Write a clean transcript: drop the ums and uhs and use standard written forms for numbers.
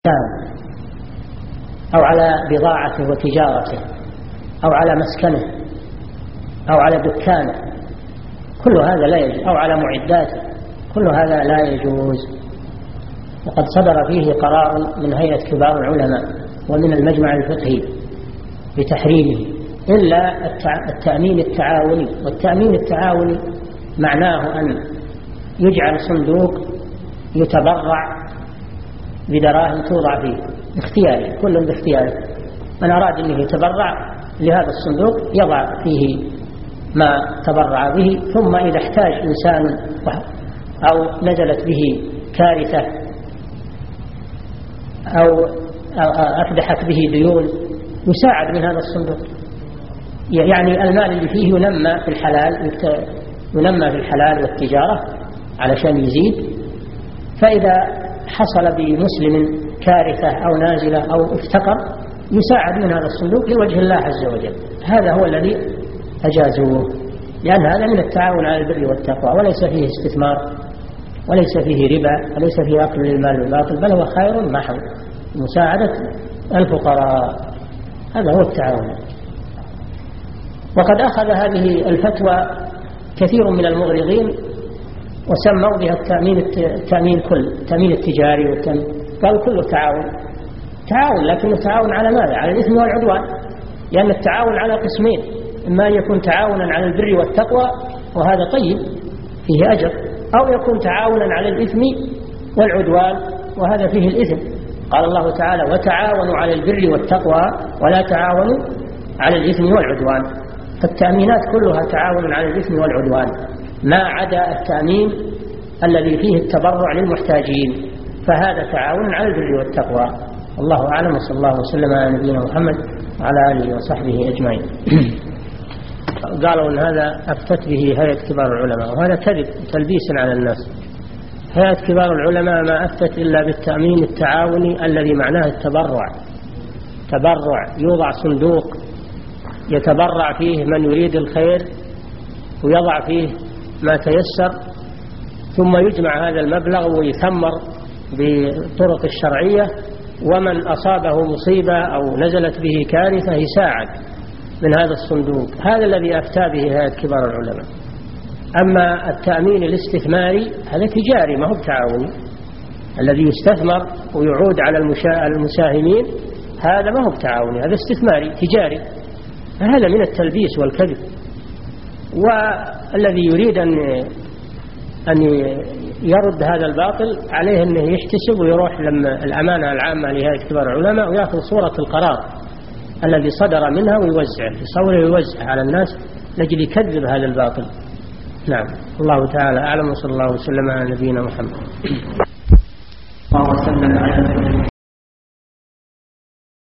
أو على بضاعته وتجارته أو على مسكنه أو على دكانه، كل هذا لا يجوز، أو على معداته، كل هذا لا يجوز. وقد صدر فيه قرار من هيئة كبار العلماء ومن المجمع الفقهي بتحريمه، إلا التأمين التعاوني. والتأمين التعاوني معناه أن يجعل صندوق يتبرع بدراهم توضع فيه اختياري، كل باختياره. من أراد أنه يتبرع لهذا الصندوق يضع فيه ما تبرع به، ثم إذا احتاج إنسان أو نزلت به كارثة أو أفدحت به ديون يساعد من هذا الصندوق. يعني المال اللي فيه ينمى في الحلال والتجارة علشان يزيد. فإذا حصل بمسلم كارثة أو نازلة أو افتقر يساعد من هذا الصندوق لوجه الله عز وجل. هذا هو الذي أجازوه، لأن هذا من التعاون على البر والتقوى، وليس فيه استثمار وليس فيه ربا وليس فيه أكل للمال بالباطل، بل هو خير محض مساعدة الفقراء. هذا هو التعاون. وقد أخذ هذه الفتوى كثير من المغرضين وسموا بها التأمين التجاري قالوا كله تعاون، لكن التعاون على ماذا؟ على الإثم والعدوان، لأن التعاون على قسمين: إما يكون تعاونا على البر والتقوى وهذا طيب فيه أجر، أو يكون تعاونا على الإثم والعدوان وهذا فيه الإثم. قال الله تعالى: وتعاونوا على البر والتقوى ولا تعاونوا على الإثم والعدوان. فالتأمينات كلها تعاون على الإثم والعدوان، ما عدا التأمين الذي فيه التبرع للمحتاجين، فهذا تعاون على البر والتقوى. الله أعلم، وصلى الله وسلم على نبينا محمد وعلى آله وصحبه أجمعين. قالوا أن هذا أفتت به هيئة كبار العلماء، وهذا كذب تلبيس على الناس. هيئة كبار العلماء ما أفتت إلا بالتأمين التعاوني الذي معناه التبرع. يوضع صندوق يتبرع فيه من يريد الخير ويضع فيه ما تيسر، ثم يجمع هذا المبلغ ويثمر بالطرق الشرعية، ومن أصابه مصيبة أو نزلت به كارثة يساعد من هذا الصندوق. هذا الذي أفتى به هيئة كبار العلماء. أما التأمين الاستثماري هذا تجاري، ما هو تعاوني. الذي يستثمر ويعود على المساهمين هذا ما هو تعاوني، هذا استثماري تجاري. هذا من التلبيس والكذب. والذي يريد أن يرد هذا الباطل عليه أنه يحتسب ويروح الأمانة العامة لهيئة كبار العلماء ويأخذ صورة القرار الذي صدر منها ويوزع على الناس لأجل يكذب هذا الباطل. نعم، الله تعالى أعلم، وصلى الله وسلم على نبينا محمد.